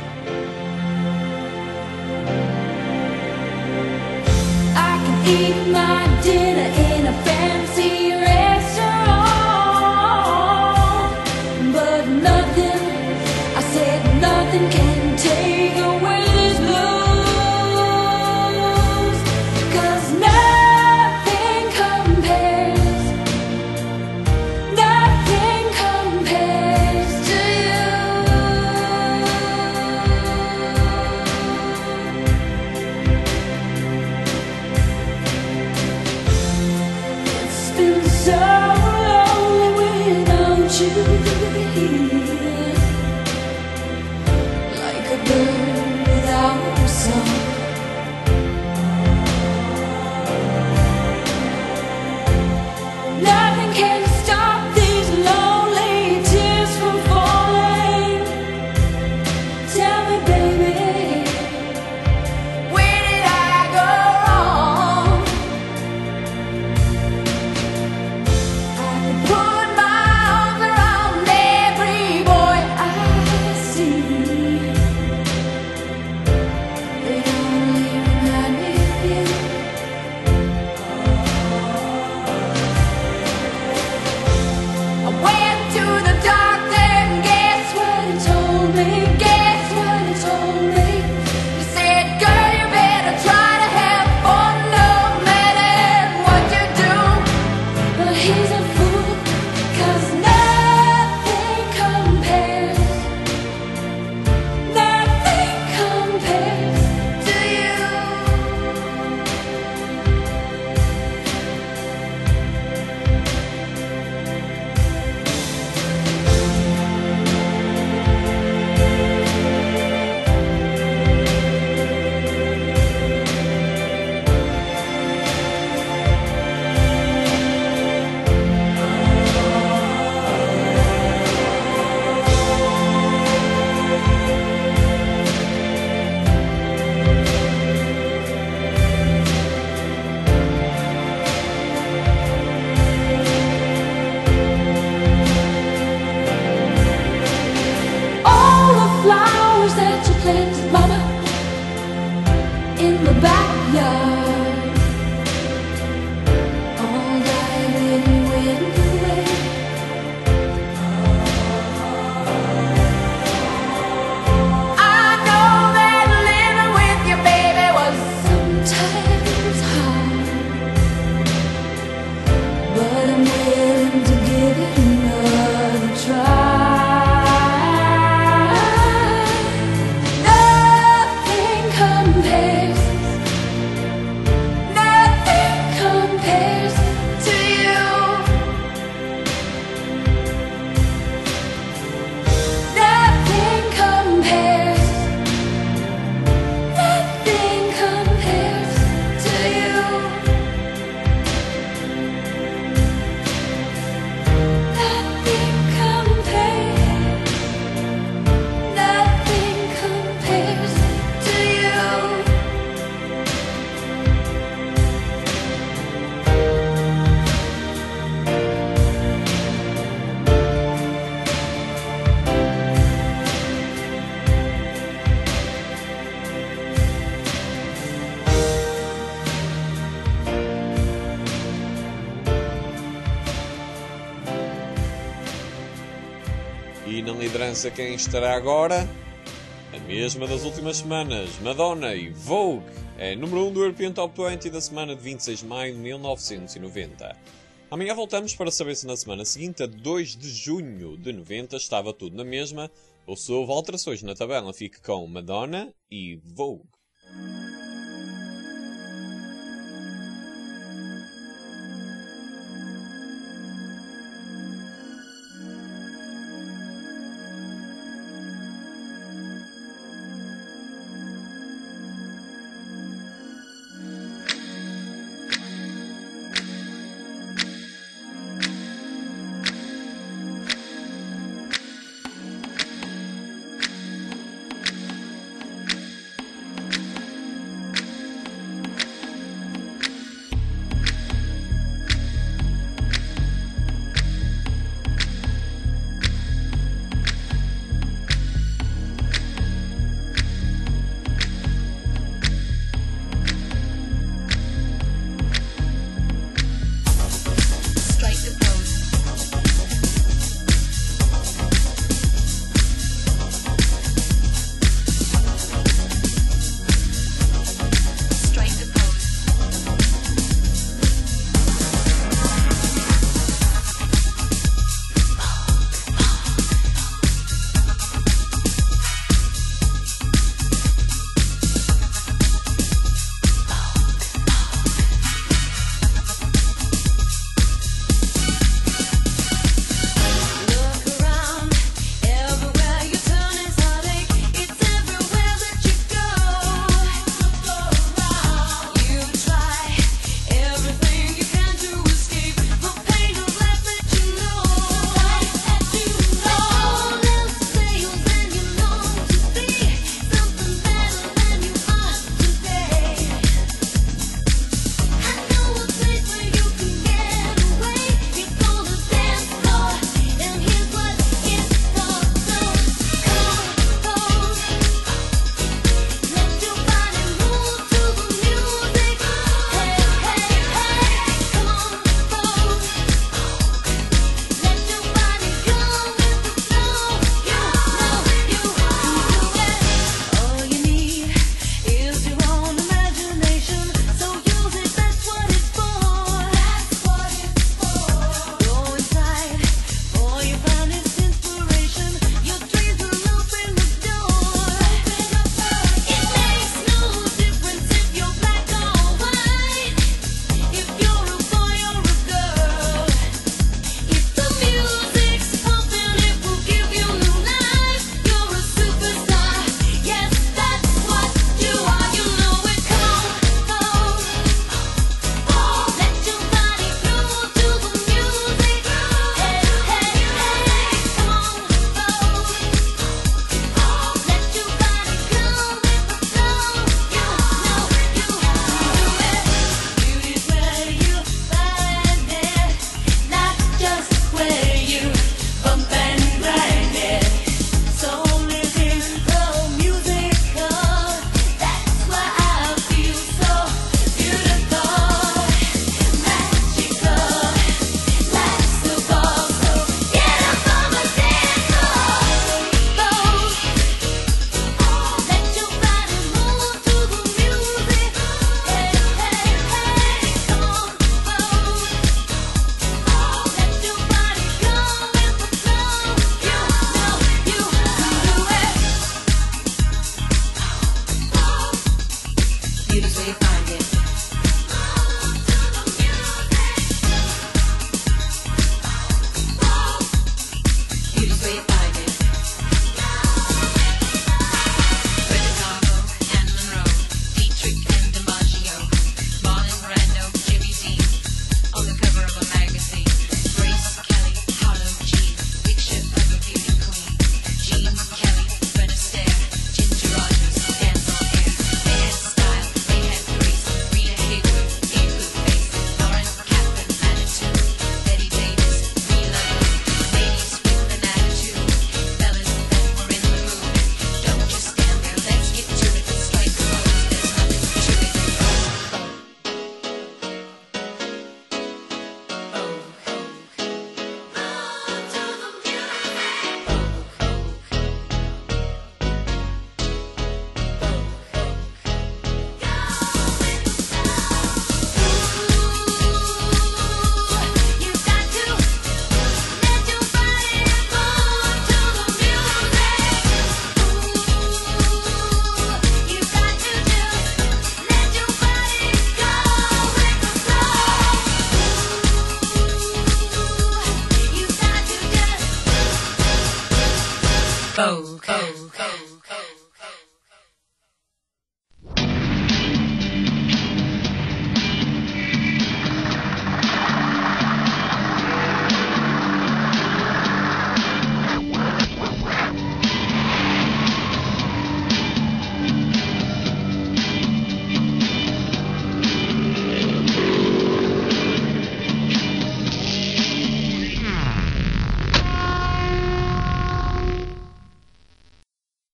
I can eat my dinner in a fancy restaurant, but nothing, I said nothing can take away this blues, 'cause nothing compares to you. It's been so lonely without you here, like a bird without a song. Nothing can stop these lonely tears from falling. Tell me, baby, where did I go wrong? I could put my arms around every boy I see. They only remind me of you. I went to the doctor and guess what he told me? Guess what he told me? He said, girl, you better try to have fun no matter what you do. But he's a fool, 'cause nothing compares to you. All the flowers that you planted, mama, in the backyard, all died when you went away. I know that living with your baby was sometimes hard, but I'm willing to give it another try. Nothing compares to you. Nothing compares to you. Nothing compares to you. E na liderança quem estará agora? A mesma das últimas semanas, Madonna e Vogue. É número 1 do European Top 20 da semana de 26 de maio de 1990. Amanhã voltamos para saber se na semana seguinte, a 2 de junho de 90, estava tudo na mesma ou se houve alterações na tabela. Fique com Madonna e Vogue.